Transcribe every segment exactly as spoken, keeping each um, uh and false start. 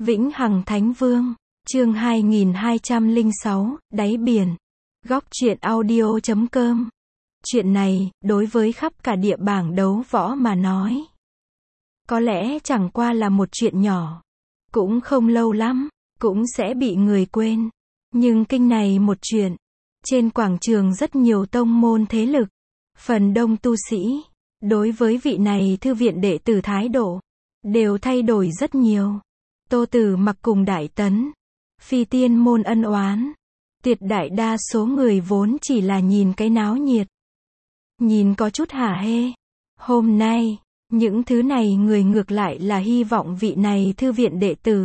Vĩnh Hằng Thánh Vương, chương hai nghìn hai trăm lẻ sáu, đáy biển. Góc truyện audio chấm com. Chuyện này, đối với khắp cả địa bảng đấu võ mà nói, có lẽ chẳng qua là một chuyện nhỏ. Cũng không lâu lắm, cũng sẽ bị người quên. Nhưng kinh này một chuyện. Trên quảng trường rất nhiều tông môn thế lực, phần đông tu sĩ, đối với vị này thư viện đệ tử thái độ, đều thay đổi rất nhiều. Tô Tử Mặc cùng Đại Tấn, Phi Tiên môn ân oán. Tuyệt đại đa số người vốn chỉ là nhìn cái náo nhiệt, nhìn có chút hả hê. Hôm nay, những thứ này người ngược lại là hy vọng vị này thư viện đệ tử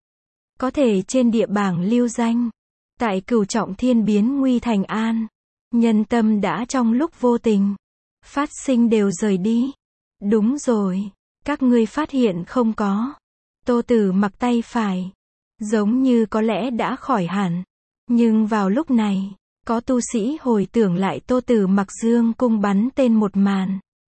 có thể trên địa bảng lưu danh. Tại Cửu Trọng Thiên biến nguy thành an, nhân tâm đã trong lúc vô tình phát sinh đều rời đi. Đúng rồi, các ngươi phát hiện không có? Tô Tử Mặc tay phải, giống như có lẽ đã khỏi hẳn. Nhưng vào lúc này, có tu sĩ hồi tưởng lại Tô Tử Mặc dương cung bắn tên một màn.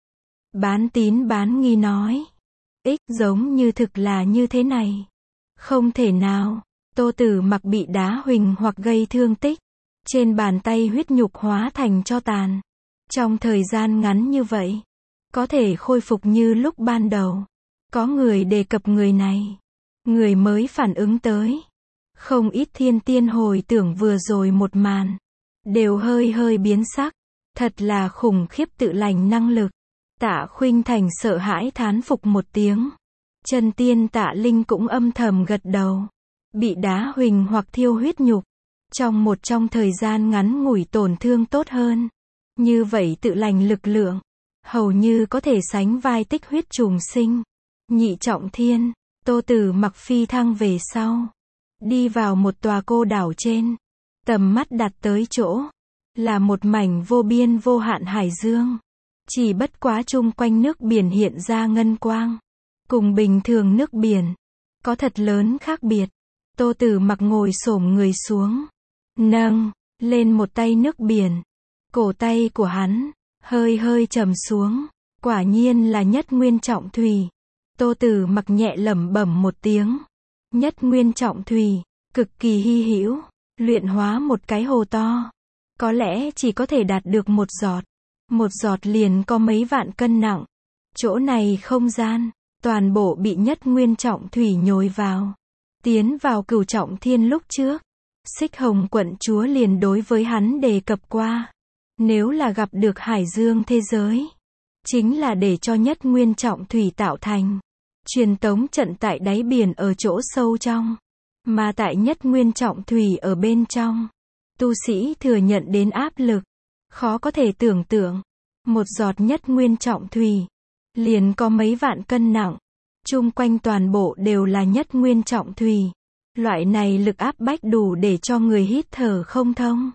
Bán tín bán nghi nói, ích giống như thực là như thế này. Không thể nào, Tô Tử Mặc bị đá huỳnh hoặc gây thương tích, trên bàn tay huyết nhục hóa thành tro tàn. Trong thời gian ngắn như vậy, có thể khôi phục như lúc ban đầu. Có người đề cập người này, người mới phản ứng tới. Không ít thiên tiên hồi tưởng vừa rồi một màn, đều hơi hơi biến sắc. Thật là khủng khiếp tự lành năng lực. Tạ Khuynh Thành sợ hãi thán phục một tiếng. Chân tiên Tạ Linh cũng âm thầm gật đầu. Bị đá huỳnh hoặc thiêu huyết nhục, trong một trong thời gian ngắn ngủi tổn thương tốt hơn. Như vậy tự lành lực lượng, hầu như có thể sánh vai tích huyết trùng sinh. Nhị trọng thiên, Tô Tử Mặc phi thăng về sau, đi vào một tòa cô đảo trên. Tầm mắt đặt tới chỗ, là một mảnh vô biên vô hạn hải dương. Chỉ bất quá chung quanh nước biển hiện ra ngân quang, cùng bình thường nước biển có thật lớn khác biệt. Tô Tử Mặc ngồi xổm người xuống, nâng lên một tay nước biển. Cổ tay của hắn hơi hơi trầm xuống, quả nhiên là nhất nguyên trọng thủy. Tô Tử Mặc nhẹ lẩm bẩm một tiếng. Nhất nguyên trọng thủy, cực kỳ hy hữu, luyện hóa một cái hồ to, có lẽ chỉ có thể đạt được một giọt. Một giọt liền có mấy vạn cân nặng. Chỗ này không gian, toàn bộ bị nhất nguyên trọng thủy nhồi vào. Tiến vào Cửu Trọng Thiên lúc trước, Xích Hồng quận chúa liền đối với hắn đề cập qua. Nếu là gặp được hải dương thế giới, chính là để cho nhất nguyên trọng thủy tạo thành truyền tống trận tại đáy biển ở chỗ sâu trong. Mà tại nhất nguyên trọng thủy ở bên trong, tu sĩ thừa nhận đến áp lực khó có thể tưởng tượng. Một giọt nhất nguyên trọng thủy liền có mấy vạn cân nặng. Chung quanh toàn bộ đều là nhất nguyên trọng thủy. Loại này lực áp bách đủ để cho người hít thở không thông.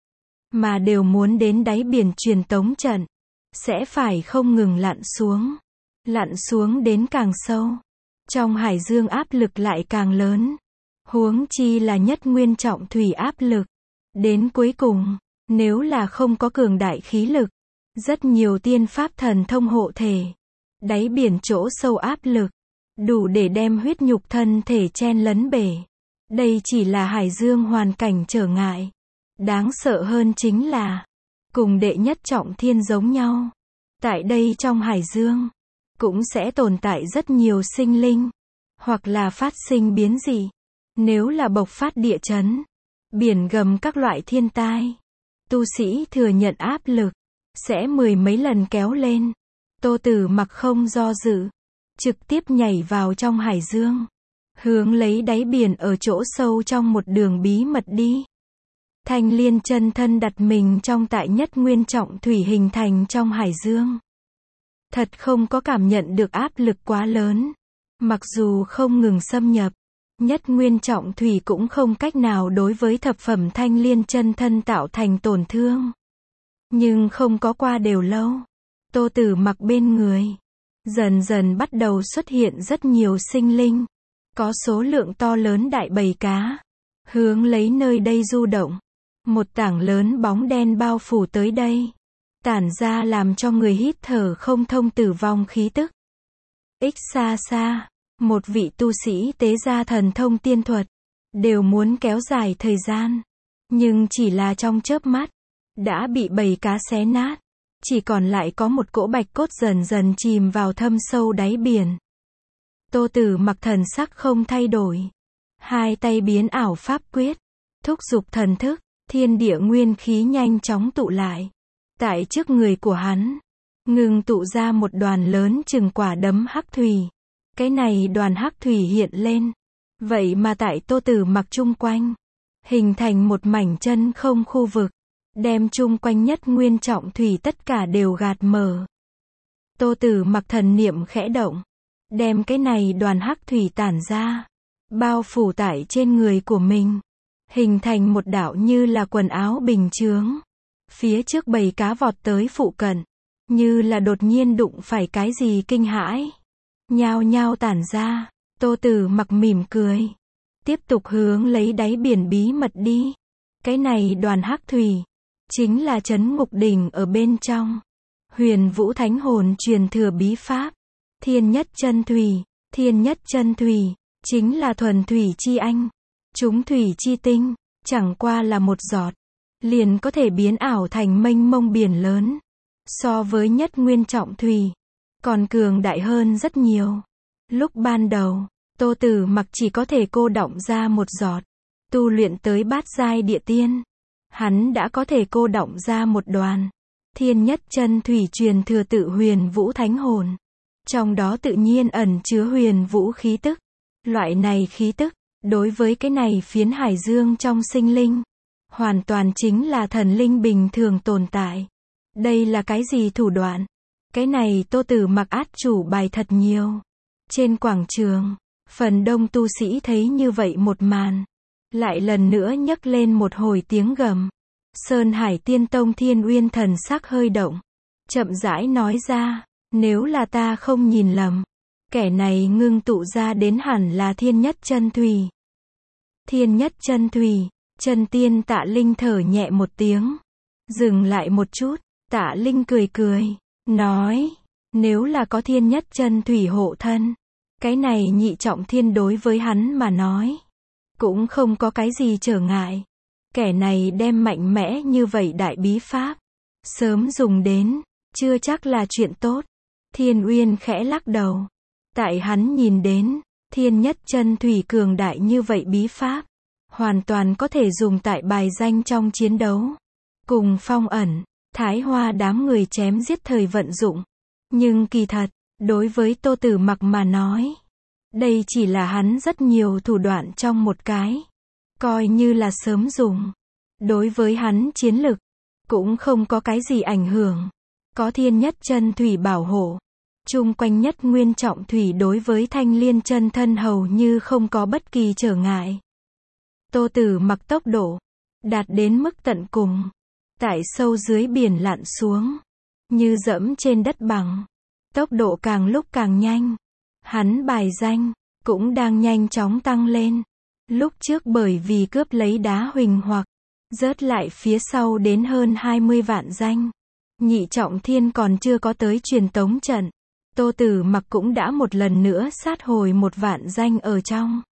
Mà đều muốn đến đáy biển truyền tống trận, sẽ phải không ngừng lặn xuống. Lặn xuống đến càng sâu, trong hải dương áp lực lại càng lớn. Huống chi là nhất nguyên trọng thủy áp lực. Đến cuối cùng, nếu là không có cường đại khí lực, rất nhiều tiên pháp thần thông hộ thể, đáy biển chỗ sâu áp lực đủ để đem huyết nhục thân thể chen lấn bể. Đây chỉ là hải dương hoàn cảnh trở ngại. Đáng sợ hơn chính là, cùng đệ nhất trọng thiên giống nhau, tại đây trong hải dương cũng sẽ tồn tại rất nhiều sinh linh, hoặc là phát sinh biến dị. Nếu là bộc phát địa chấn, biển gầm các loại thiên tai, tu sĩ thừa nhận áp lực sẽ mười mấy lần kéo lên. Tô Tử Mặc không do dự, trực tiếp nhảy vào trong hải dương, hướng lấy đáy biển ở chỗ sâu trong một đường bí mật đi. Thanh Liên chân thân đặt mình trong tại nhất nguyên trọng thủy hình thành trong hải dương. Thật không có cảm nhận được áp lực quá lớn. Mặc dù không ngừng xâm nhập, nhất nguyên trọng thủy cũng không cách nào đối với thập phẩm Thanh Liên chân thân tạo thành tổn thương. Nhưng không có qua đều lâu, Tô Tử Mặc bên người dần dần bắt đầu xuất hiện rất nhiều sinh linh. Có số lượng to lớn đại bầy cá hướng lấy nơi đây du động. Một tảng lớn bóng đen bao phủ tới đây, tản ra làm cho người hít thở không thông tử vong khí tức. Ít xa xa, một vị tu sĩ tế gia thần thông tiên thuật, đều muốn kéo dài thời gian. Nhưng chỉ là trong chớp mắt, đã bị bầy cá xé nát. Chỉ còn lại có một cỗ bạch cốt dần dần chìm vào thâm sâu đáy biển. Tô Tử Mặc thần sắc không thay đổi. Hai tay biến ảo pháp quyết, thúc giục thần thức, thiên địa nguyên khí nhanh chóng tụ lại. Tại trước người của hắn, ngừng tụ ra một đoàn lớn chừng quả đấm hắc thủy. Cái này đoàn hắc thủy hiện lên. Vậy mà tại Tô Tử Mặc chung quanh, hình thành một mảnh chân không khu vực, đem chung quanh nhất nguyên trọng thủy tất cả đều gạt mở. Tô Tử Mặc thần niệm khẽ động, đem cái này đoàn hắc thủy tản ra, bao phủ tại trên người của mình, hình thành một đạo như là quần áo bình chướng. Phía trước bầy cá vọt tới phụ cận, như là đột nhiên đụng phải cái gì kinh hãi, nhao nhao tản ra. Tô Tử Mặc mỉm cười, tiếp tục hướng lấy đáy biển bí mật đi. Cái này đoàn hắc thủy, chính là Trấn Ngục Đỉnh ở bên trong. Huyền Vũ Thánh Hồn truyền thừa bí pháp, Thiên Nhất Chân Thủy. Thiên Nhất Chân Thủy, chính là thuần thủy chi anh, chúng thủy chi tinh, chẳng qua là một giọt, liền có thể biến ảo thành mênh mông biển lớn. So với nhất nguyên trọng thủy, còn cường đại hơn rất nhiều. Lúc ban đầu, Tô Tử Mặc chỉ có thể cô đọng ra một giọt, tu luyện tới bát giai địa tiên, hắn đã có thể cô đọng ra một đoàn. Thiên Nhất Chân Thủy truyền thừa tự Huyền Vũ Thánh Hồn, trong đó tự nhiên ẩn chứa huyền vũ khí tức. Loại này khí tức, đối với cái này phiến hải dương trong sinh linh, hoàn toàn chính là thần linh bình thường tồn tại. Đây là cái gì thủ đoạn? Cái này Tô Tử Mặc át chủ bài thật nhiều. Trên quảng trường, phần đông tu sĩ thấy như vậy một màn, lại lần nữa nhấc lên một hồi tiếng gầm. Sơn Hải Tiên Tông Thiên Uyên thần sắc hơi động, chậm rãi nói ra, nếu là ta không nhìn lầm, kẻ này ngưng tụ ra đến hẳn là Thiên Nhất Chân Thủy. Thiên Nhất Chân Thủy, Chân Tiên Tạ Linh thở nhẹ một tiếng, dừng lại một chút. Tạ Linh cười cười, nói, nếu là có Thiên Nhất Chân Thủy hộ thân, cái này nhị trọng thiên đối với hắn mà nói, cũng không có cái gì trở ngại. Kẻ này đem mạnh mẽ như vậy đại bí pháp, sớm dùng đến, chưa chắc là chuyện tốt. Thiên Uyên khẽ lắc đầu. Tại hắn nhìn đến, Thiên Nhất Chân Thủy cường đại như vậy bí pháp, hoàn toàn có thể dùng tại bài danh trong chiến đấu. Cùng Phong Ẩn, Thái Hoa đám người chém giết thời vận dụng. Nhưng kỳ thật, đối với Tô Tử Mặc mà nói, đây chỉ là hắn rất nhiều thủ đoạn trong một cái. Coi như là sớm dùng. Đối với hắn chiến lực, cũng không có cái gì ảnh hưởng. Có Thiên Nhất Chân Thủy bảo hộ, chung quanh nhất nguyên trọng thủy đối với Thanh Liên chân thân hầu như không có bất kỳ trở ngại. Tô Tử Mặc tốc độ đạt đến mức tận cùng, tại sâu dưới biển lặn xuống, như dẫm trên đất bằng. Tốc độ càng lúc càng nhanh. Hắn bài danh cũng đang nhanh chóng tăng lên. Lúc trước bởi vì cướp lấy đá huỳnh hoặc, rớt lại phía sau đến hơn hai mươi vạn danh. Nhị trọng thiên còn chưa có tới truyền tống trận. Tô Tử Mặc cũng đã một lần nữa sát hồi một vạn danh ở trong.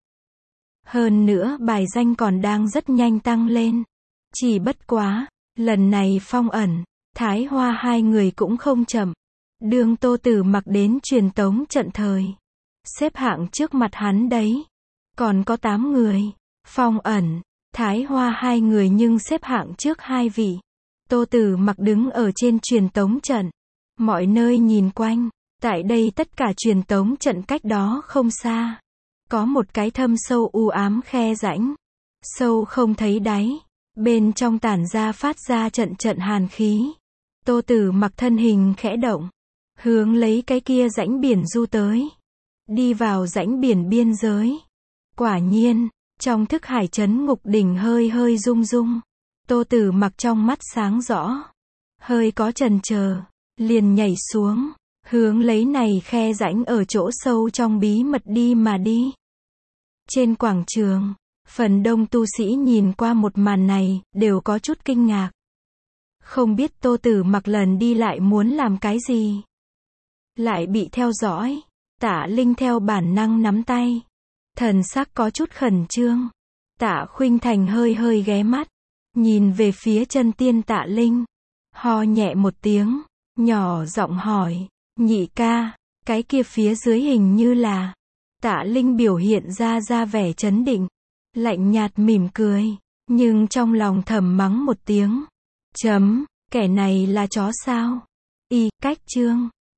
Hơn nữa bài danh còn đang rất nhanh tăng lên. Chỉ bất quá, lần này Phong Ẩn, Thái Hoa hai người cũng không chậm. Đường Tô Tử Mặc đến truyền tống trận thời, xếp hạng trước mặt hắn đấy. Còn có tám người. Phong Ẩn, Thái Hoa hai người nhưng xếp hạng trước hai vị. Tô Tử Mặc đứng ở trên truyền tống trận. Mọi nơi nhìn quanh, tại đây tất cả truyền tống trận cách đó không xa. Có một cái thâm sâu u ám khe rãnh. Sâu không thấy đáy. Bên trong tản ra phát ra trận trận hàn khí. Tô Tử Mặc thân hình khẽ động, hướng lấy cái kia rãnh biển du tới. Đi vào rãnh biển biên giới. Quả nhiên, trong thức hải Trấn Ngục Đỉnh hơi hơi rung rung. Tô Tử Mặc trong mắt sáng rõ, hơi có chần chờ, liền nhảy xuống, hướng lấy này khe rãnh ở chỗ sâu trong bí mật đi mà đi. Trên quảng trường, phần đông tu sĩ nhìn qua một màn này, đều có chút kinh ngạc. Không biết Tô Tử Mặc lần đi lại muốn làm cái gì, lại bị theo dõi. Tạ Linh theo bản năng nắm tay. Thần sắc có chút khẩn trương. Tạ Khuynh Thành hơi hơi ghé mắt. Nhìn về phía chân tiên Tạ Linh. Ho nhẹ một tiếng. Nhỏ giọng hỏi. Nhị ca, cái kia phía dưới hình như là. Tạ Linh biểu hiện ra ra vẻ trấn định. Lạnh nhạt mỉm cười. Nhưng trong lòng thầm mắng một tiếng. Chấm, kẻ này là chó sao? Y, cách chương.